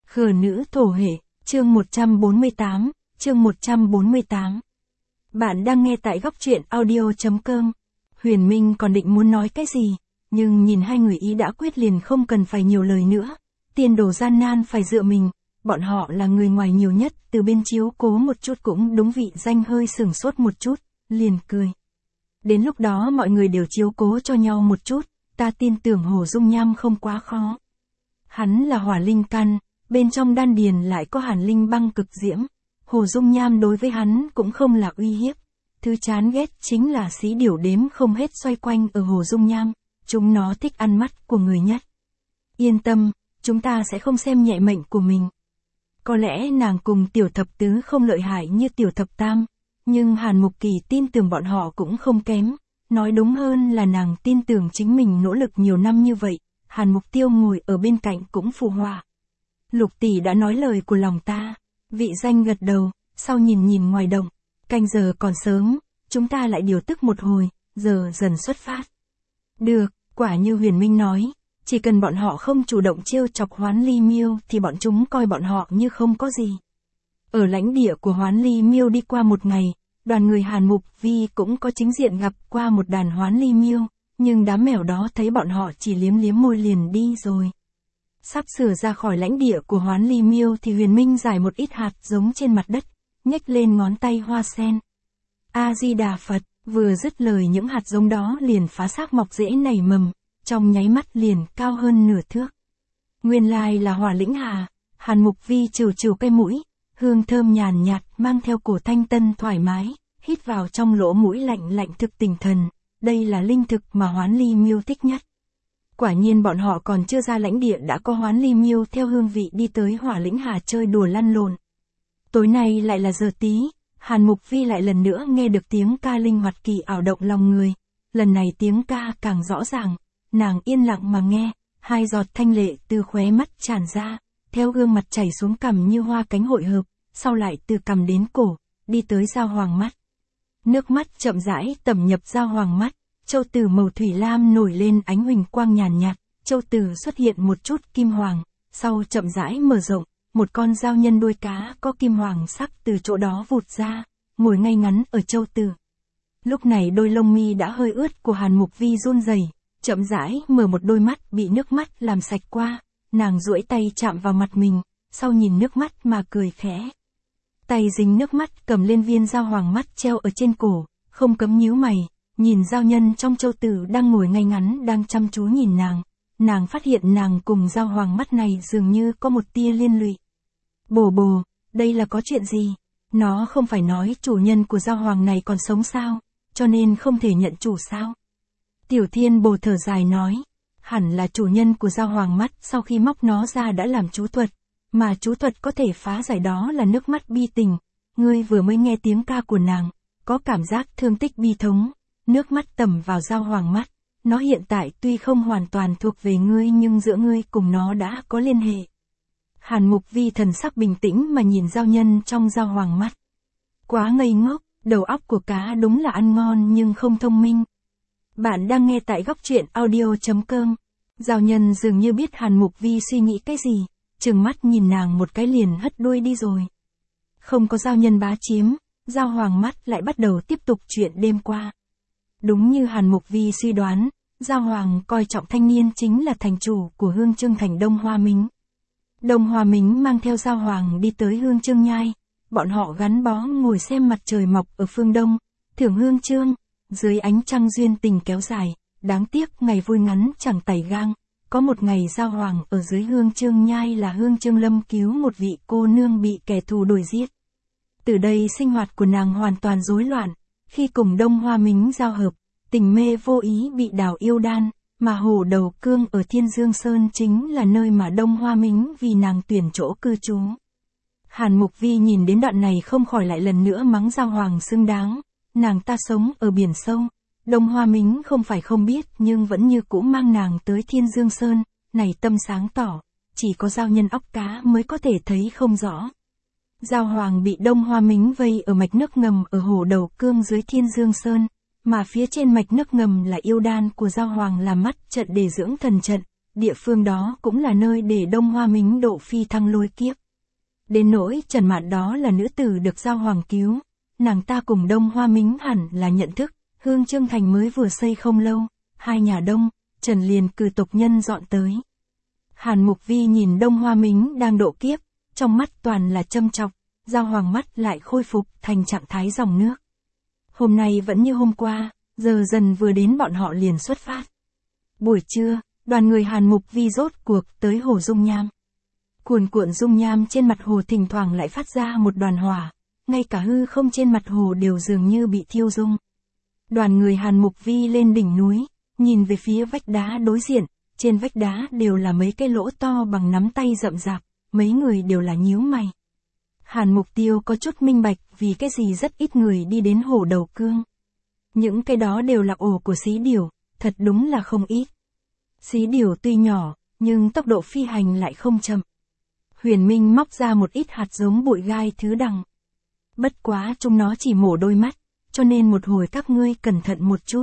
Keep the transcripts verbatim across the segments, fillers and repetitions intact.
Khờ nữ thổ hệ, chương một trăm bốn mươi tám, chương một trăm bốn mươi tám. Bạn đang nghe tại góc truyện audio.com. Huyền Minh còn định muốn nói cái gì, nhưng nhìn hai người ý đã quyết liền không cần phải nhiều lời nữa. Tiền đồ gian nan phải dựa mình, bọn họ là người ngoài nhiều nhất, từ bên chiếu cố một chút cũng đúng vị danh hơi sửng sốt một chút, liền cười. Đến lúc đó mọi người đều chiếu cố cho nhau một chút, ta tin tưởng Hồ Dung Nham không quá khó. Hắn là hỏa linh căn, bên trong đan điền lại có hàn linh băng cực diễm. Hồ Dung Nham đối với hắn cũng không là uy hiếp. Thứ chán ghét chính là xí điểu đếm không hết xoay quanh ở Hồ Dung Nham, chúng nó thích ăn mắt của người nhất. Yên tâm, chúng ta sẽ không xem nhẹ mệnh của mình. Có lẽ nàng cùng tiểu thập tứ không lợi hại như tiểu thập tam, nhưng Hàn Mục Kỳ tin tưởng bọn họ cũng không kém. Nói đúng hơn là nàng tin tưởng chính mình nỗ lực nhiều năm như vậy, Hàn Mục Tiêu ngồi ở bên cạnh cũng phù hòa. Lục tỷ đã nói lời của lòng ta. Vị danh gật đầu, sau nhìn nhìn ngoài động, canh giờ còn sớm, chúng ta lại điều tức một hồi, giờ dần xuất phát. Được, quả như Huyền Minh nói, chỉ cần bọn họ không chủ động trêu chọc Hoán Ly Miêu thì bọn chúng coi bọn họ như không có gì. Ở lãnh địa của Hoán Ly Miêu đi qua một ngày, đoàn người Hàn Mục Vi cũng có chính diện gặp qua một đàn Hoán Ly Miêu, nhưng đám mèo đó thấy bọn họ chỉ liếm liếm môi liền đi rồi. Sắp sửa ra khỏi lãnh địa của Hoán Ly Miêu thì Huyền Minh giải một ít hạt giống trên mặt đất, nhếch lên ngón tay hoa sen. A-di-đà Phật, vừa dứt lời những hạt giống đó liền phá xác mọc rễ nảy mầm, trong nháy mắt liền cao hơn nửa thước. Nguyên lai là hỏa lĩnh hà. Hàn Mục Vi trừ trừ cái mũi, hương thơm nhàn nhạt mang theo cổ thanh tân thoải mái, hít vào trong lỗ mũi lạnh lạnh thực tỉnh thần, đây là linh thực mà Hoán Ly Miêu thích nhất. Quả nhiên bọn họ còn chưa ra lãnh địa đã có Hoán Ly Miêu theo hương vị đi tới hỏa lĩnh hà chơi đùa lăn lộn. Tối nay lại là giờ tí, Hàn Mục Vi lại lần nữa nghe được tiếng ca linh hoạt kỳ ảo động lòng người. Lần này tiếng ca càng rõ ràng, nàng yên lặng mà nghe, hai giọt thanh lệ từ khóe mắt tràn ra, theo gương mặt chảy xuống cằm như hoa cánh hội hợp, sau lại từ cằm đến cổ, đi tới giao hoàng mắt. Nước mắt chậm rãi tẩm nhập giao hoàng mắt. Châu tử màu thủy lam nổi lên ánh huỳnh quang nhàn nhạt, châu tử xuất hiện một chút kim hoàng, sau chậm rãi mở rộng, một con dao nhân đuôi cá có kim hoàng sắc từ chỗ đó vụt ra, ngồi ngay ngắn ở châu tử. Lúc này đôi lông mi đã hơi ướt của Hàn Mục Vi run rẩy, chậm rãi mở một đôi mắt bị nước mắt làm sạch qua, nàng duỗi tay chạm vào mặt mình, sau nhìn nước mắt mà cười khẽ. Tay dính nước mắt cầm lên viên dao hoàng mắt treo ở trên cổ, không cấm nhíu mày. Nhìn giao nhân trong châu tử đang ngồi ngay ngắn đang chăm chú nhìn nàng, nàng phát hiện nàng cùng giao hoàng mắt này dường như có một tia liên lụy. Bồ bồ, đây là có chuyện gì? Nó không phải nói chủ nhân của giao hoàng này còn sống sao, cho nên không thể nhận chủ sao? Tiểu Thiên Bồ thở dài nói, hẳn là chủ nhân của giao hoàng mắt sau khi móc nó ra đã làm chú thuật, mà chú thuật có thể phá giải đó là nước mắt bi tình, ngươi vừa mới nghe tiếng ca của nàng, có cảm giác thương tích bi thống. Nước mắt tẩm vào giao hoàng mắt, nó hiện tại tuy không hoàn toàn thuộc về ngươi nhưng giữa ngươi cùng nó đã có liên hệ. Hàn Mục Vi thần sắc bình tĩnh mà nhìn giao nhân trong giao hoàng mắt. Quá ngây ngốc, đầu óc của cá đúng là ăn ngon nhưng không thông minh. Bạn đang nghe tại góc truyện audio.com. Giao nhân dường như biết Hàn Mục Vi suy nghĩ cái gì, trừng mắt nhìn nàng một cái liền hất đuôi đi rồi. Không có giao nhân bá chiếm, giao hoàng mắt lại bắt đầu tiếp tục chuyện đêm qua. Đúng như Hàn Mục Vi suy đoán, Giao Hoàng coi trọng thanh niên chính là thành chủ của Hương Trương thành Đông Hoa Mính. Đông Hoa Mính mang theo Giao Hoàng đi tới Hương Trương Nhai, bọn họ gắn bó ngồi xem mặt trời mọc ở phương Đông, thưởng Hương Trương, dưới ánh trăng duyên tình kéo dài, đáng tiếc ngày vui ngắn chẳng tày gang, có một ngày Giao Hoàng ở dưới Hương Trương Nhai là Hương Trương Lâm cứu một vị cô nương bị kẻ thù đuổi giết. Từ đây sinh hoạt của nàng hoàn toàn rối loạn, khi cùng Đông Hoa Mính giao hợp. Tình mê vô ý bị đào yêu đan, mà Hồ Đầu Cương ở Thiên Dương Sơn chính là nơi mà Đông Hoa Mính vì nàng tuyển chỗ cư trú. Hàn Mục Vi nhìn đến đoạn này không khỏi lại lần nữa mắng Giao Hoàng xứng đáng, nàng ta sống ở biển sâu, Đông Hoa Mính không phải không biết nhưng vẫn như cũ mang nàng tới Thiên Dương Sơn, này tâm sáng tỏ, chỉ có giao nhân óc cá mới có thể thấy không rõ. Giao Hoàng bị Đông Hoa Mính vây ở mạch nước ngầm ở Hồ Đầu Cương dưới Thiên Dương Sơn. Mà phía trên mạch nước ngầm là yêu đan của Giao Hoàng làm mắt trận để dưỡng thần trận, địa phương đó cũng là nơi để Đông Hoa Mính độ phi thăng lôi kiếp. Đến nỗi Trần Mạn đó là nữ tử được Giao Hoàng cứu, nàng ta cùng Đông Hoa Mính hẳn là nhận thức, Hương Trương Thành mới vừa xây không lâu, hai nhà Đông, Trần liền cử tộc nhân dọn tới. Hàn Mục Vi nhìn Đông Hoa Mính đang độ kiếp, trong mắt toàn là châm chọc, Giao Hoàng mắt lại khôi phục thành trạng thái dòng nước. Hôm nay vẫn như hôm qua, giờ dần vừa đến bọn họ liền xuất phát. Buổi trưa, đoàn người Hàn Mục Vi rốt cuộc tới hồ dung nham. Cuồn cuộn dung nham trên mặt hồ thỉnh thoảng lại phát ra một đoàn hỏa, ngay cả hư không trên mặt hồ đều dường như bị thiêu rung. Đoàn người Hàn Mục Vi lên đỉnh núi, nhìn về phía vách đá đối diện, trên vách đá đều là mấy cái lỗ to bằng nắm tay rậm rạp, mấy người đều là nhíu mày. Hàn Mục Tiêu có chút minh bạch vì cái gì rất ít người đi đến hồ Đầu Cương. Những cái đó đều là ổ của xí điểu, thật đúng là không ít. Xí điểu tuy nhỏ, nhưng tốc độ phi hành lại không chậm. Huyền Minh móc ra một ít hạt giống bụi gai thứ đằng. Bất quá chúng nó chỉ mổ đôi mắt, cho nên một hồi các ngươi cẩn thận một chút.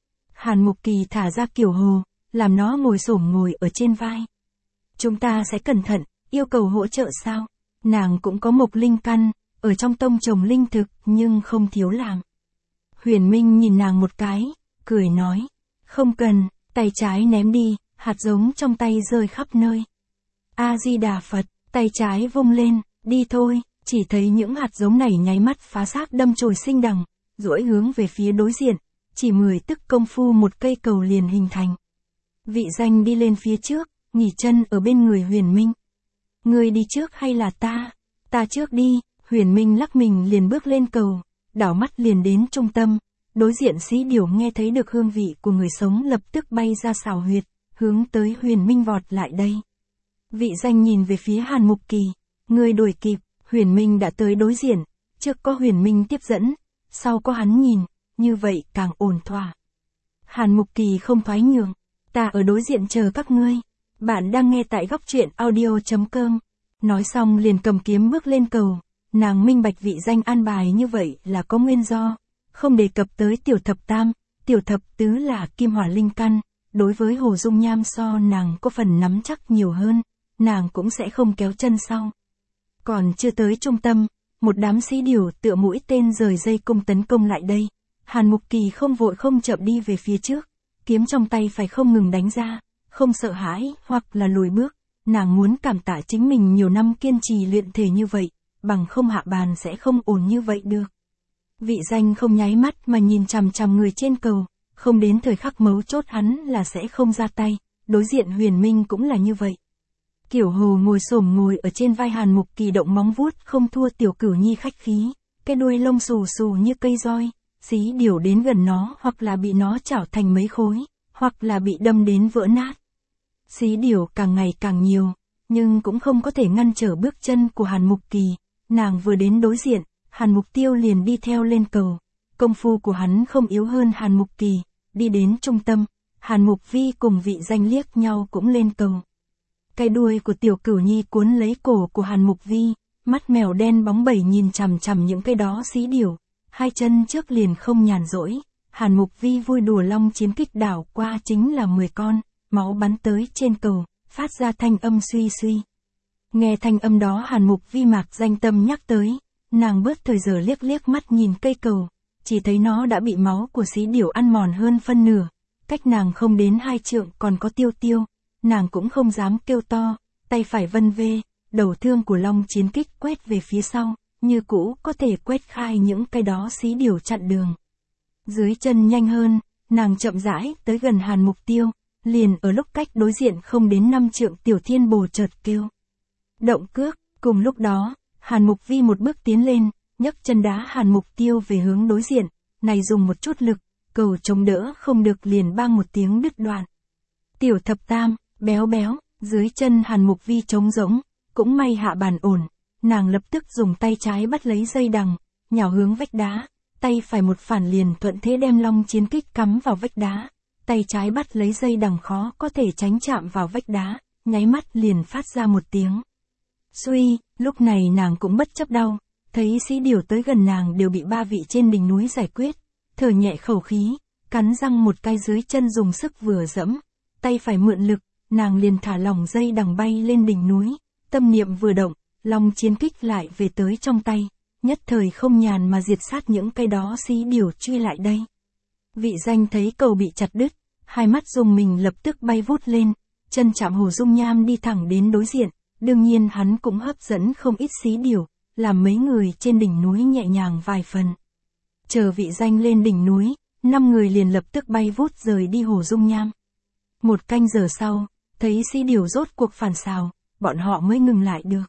Hàn Mục Kỳ thả ra Kiều Hồ, làm nó ngồi xổm ngồi ở trên vai. Chúng ta sẽ cẩn thận, yêu cầu hỗ trợ sao? Nàng cũng có mộc linh căn, ở trong tông trồng linh thực nhưng không thiếu làm. Huyền Minh nhìn nàng một cái, cười nói, không cần, tay trái ném đi, hạt giống trong tay rơi khắp nơi. A-di-đà Phật, tay trái vung lên, đi thôi, chỉ thấy những hạt giống này nháy mắt phá xác đâm chồi sinh đằng, duỗi hướng về phía đối diện, chỉ mười tức công phu một cây cầu liền hình thành. Vị Danh đi lên phía trước, nghỉ chân ở bên người Huyền Minh. Người đi trước hay là ta? Ta trước đi, Huyền Minh lắc mình liền bước lên cầu, đảo mắt liền đến trung tâm, đối diện xí điểu nghe thấy được hương vị của người sống lập tức bay ra xào huyệt, hướng tới Huyền Minh vọt lại đây. Vị Danh nhìn về phía Hàn Mục Kỳ, người đuổi kịp, Huyền Minh đã tới đối diện, trước có Huyền Minh tiếp dẫn, sau có hắn nhìn, như vậy càng ổn thỏa. Hàn Mục Kỳ không thoái nhường, ta ở đối diện chờ các ngươi. Bạn đang nghe tại góc truyện audio chấm com. Nói xong liền cầm kiếm bước lên cầu, nàng minh bạch Vị Danh an bài như vậy là có nguyên do, không đề cập tới tiểu thập tam, tiểu thập tứ là kim hỏa linh căn, đối với hồ dung nham so nàng có phần nắm chắc nhiều hơn, nàng cũng sẽ không kéo chân sau. Còn chưa tới trung tâm, một đám sĩ điểu tựa mũi tên rời dây cung tấn công lại đây, Hàn Mục Kỳ không vội không chậm đi về phía trước, kiếm trong tay phải không ngừng đánh ra, không sợ hãi hoặc là lùi bước, nàng muốn cảm tạ chính mình nhiều năm kiên trì luyện thể như vậy, bằng không hạ bàn sẽ không ổn như vậy được. Vị Danh không nháy mắt mà nhìn chằm chằm người trên cầu, không đến thời khắc mấu chốt hắn là sẽ không ra tay, đối diện Huyền Minh cũng là như vậy. Kiểu Hồ ngồi xổm ngồi ở trên vai Hàn Mục Kỳ động móng vuốt không thua Tiểu Cửu Nhi khách khí, cái đuôi lông xù xù như cây roi, xí điểu đến gần nó hoặc là bị nó chảo thành mấy khối, hoặc là bị đâm đến vỡ nát. Xí điểu càng ngày càng nhiều, nhưng cũng không có thể ngăn trở bước chân của Hàn Mục Kỳ, nàng vừa đến đối diện, Hàn Mục Tiêu liền đi theo lên cầu, công phu của hắn không yếu hơn Hàn Mục Kỳ, đi đến trung tâm, Hàn Mục Vi cùng Vị Danh liếc nhau cũng lên cầu. Cái đuôi của Tiểu Cửu Nhi cuốn lấy cổ của Hàn Mục Vi, mắt mèo đen bóng bẩy nhìn chằm chằm những cái đó xí điểu, hai chân trước liền không nhàn rỗi, Hàn Mục Vi vui đùa long chiến kích đảo qua chính là mười con, máu bắn tới trên cầu, phát ra thanh âm suy suy. Nghe thanh âm đó Hàn Mục Vi Mạc Danh tâm nhắc tới, nàng bớt thời giờ liếc liếc mắt nhìn cây cầu, chỉ thấy nó đã bị máu của xí điểu ăn mòn hơn phân nửa, cách nàng không đến hai trượng còn có Tiêu Tiêu, nàng cũng không dám kêu to, tay phải vân vê, đầu thương của long chiến kích quét về phía sau, như cũ có thể quét khai những cái đó xí điểu chặn đường. Dưới chân nhanh hơn, nàng chậm rãi tới gần Hàn Mục Tiêu, liền ở lúc cách đối diện không đến năm trượng Tiểu Thiên Bồ chợt kêu. Động cước, cùng lúc đó, Hàn Mục Vi một bước tiến lên, nhấc chân đá Hàn Mục Tiêu về hướng đối diện, này dùng một chút lực, cầu chống đỡ không được liền bang một tiếng đứt đoạn. Tiểu thập tam, béo béo, dưới chân Hàn Mục Vi trống rỗng, cũng may hạ bàn ổn, nàng lập tức dùng tay trái bắt lấy dây đằng, nhào hướng vách đá, tay phải một phản liền thuận thế đem long chiến kích cắm vào vách đá, tay trái bắt lấy dây đằng khó có thể tránh chạm vào vách đá, nháy mắt liền phát ra một tiếng. Suy, lúc này nàng cũng bất chấp đau, thấy sĩ điểu tới gần nàng đều bị ba vị trên đỉnh núi giải quyết, thở nhẹ khẩu khí, cắn răng một cái dưới chân dùng sức vừa dẫm, tay phải mượn lực, nàng liền thả lỏng dây đằng bay lên đỉnh núi, tâm niệm vừa động, long chiến kích lại về tới trong tay, nhất thời không nhàn mà diệt sát những cái đó xí điểu truy lại đây. Vị Danh thấy cầu bị chặt đứt, hai mắt dùng mình lập tức bay vút lên, chân chạm Hồ Dung Nham đi thẳng đến đối diện, đương nhiên hắn cũng hấp dẫn không ít xí điểu, làm mấy người trên đỉnh núi nhẹ nhàng vài phần. Chờ Vị Danh lên đỉnh núi, năm người liền lập tức bay vút rời đi Hồ Dung Nham. Một canh giờ sau, thấy xí điểu rốt cuộc phản xào, bọn họ mới ngừng lại được.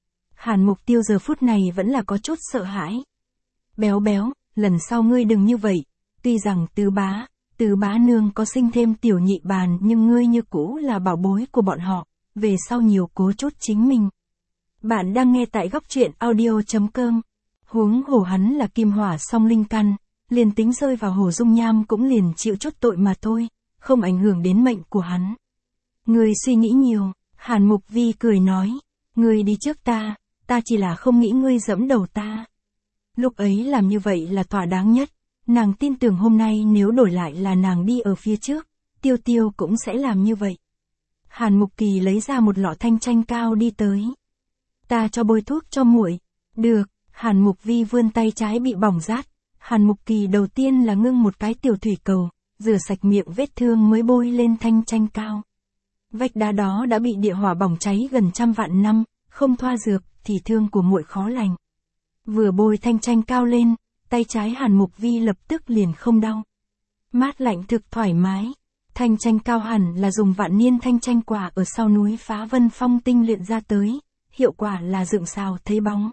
Hàn Mục Tiêu giờ phút này vẫn là có chút sợ hãi. Béo béo, lần sau ngươi đừng như vậy, tuy rằng tứ bá, tứ bá nương có sinh thêm tiểu nhị bàn nhưng ngươi như cũ là bảo bối của bọn họ, về sau nhiều cố chút chính mình. Bạn đang nghe tại góc truyện audio chấm com. Huống hồ hắn là kim hỏa song linh căn, liền tính rơi vào Hồ Dung Nham cũng liền chịu chút tội mà thôi, không ảnh hưởng đến mệnh của hắn. Ngươi suy nghĩ nhiều, Hàn Mục Vi cười nói, ngươi đi trước ta, ta chỉ là không nghĩ ngươi dẫm đầu ta. Lúc ấy làm như vậy là thỏa đáng nhất, nàng tin tưởng hôm nay nếu đổi lại là nàng đi ở phía trước, Tiêu Tiêu cũng sẽ làm như vậy. Hàn Mục Kỳ lấy ra một lọ thanh chanh cao đi tới. Ta cho bôi thuốc cho muội. Được, Hàn Mục Vi vươn tay trái bị bỏng rát. Hàn Mục Kỳ đầu tiên là ngưng một cái tiểu thủy cầu, rửa sạch miệng vết thương mới bôi lên thanh chanh cao. Vách đá đó đã bị địa hỏa bỏng cháy gần trăm vạn năm, không thoa dược thì thương của muội khó lành. Vừa bôi thanh chanh cao lên, tay trái Hàn Mục Vi lập tức liền không đau. Mát lạnh thực thoải mái. Thanh chanh cao hẳn là dùng vạn niên thanh chanh quả ở sau núi Phá Vân Phong tinh luyện ra tới, hiệu quả là dựng xào thấy bóng.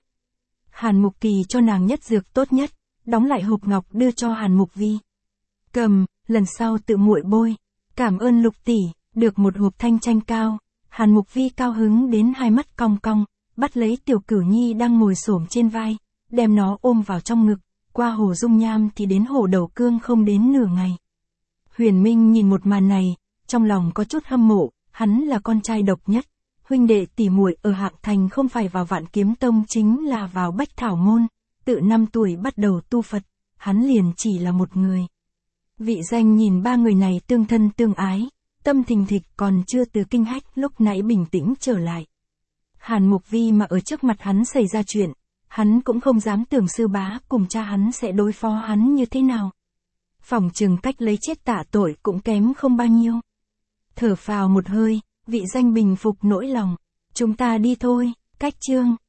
Hàn Mục Kỳ cho nàng nhất dược tốt nhất, đóng lại hộp ngọc đưa cho Hàn Mục Vi. Cầm, lần sau tự muội bôi. Cảm ơn Lục tỷ, được một hộp thanh chanh cao. Hàn Mục Vi cao hứng đến hai mắt cong cong, bắt lấy tiểu Cửu Nhi đang ngồi xổm trên vai, đem nó ôm vào trong ngực, qua Hồ Dung Nham thì đến Hồ Đầu Cương không đến nửa ngày. Huyền Minh nhìn một màn này, trong lòng có chút hâm mộ, hắn là con trai độc nhất, huynh đệ tỷ muội ở Hạng Thành không phải vào Vạn Kiếm Tông chính là vào Bách Thảo Môn, tự năm tuổi bắt đầu tu Phật, hắn liền chỉ là một người. Vị Danh nhìn ba người này tương thân tương ái, tâm thình thịch còn chưa từ kinh hách lúc nãy bình tĩnh trở lại. Hàn Mục Vi mà ở trước mặt hắn xảy ra chuyện, hắn cũng không dám tưởng sư bá cùng cha hắn sẽ đối phó hắn như thế nào. Phỏng chừng cách lấy chết tạ tội cũng kém không bao nhiêu. Thở phào một hơi, Vị Danh bình phục nỗi lòng. Chúng ta đi thôi, cách chương.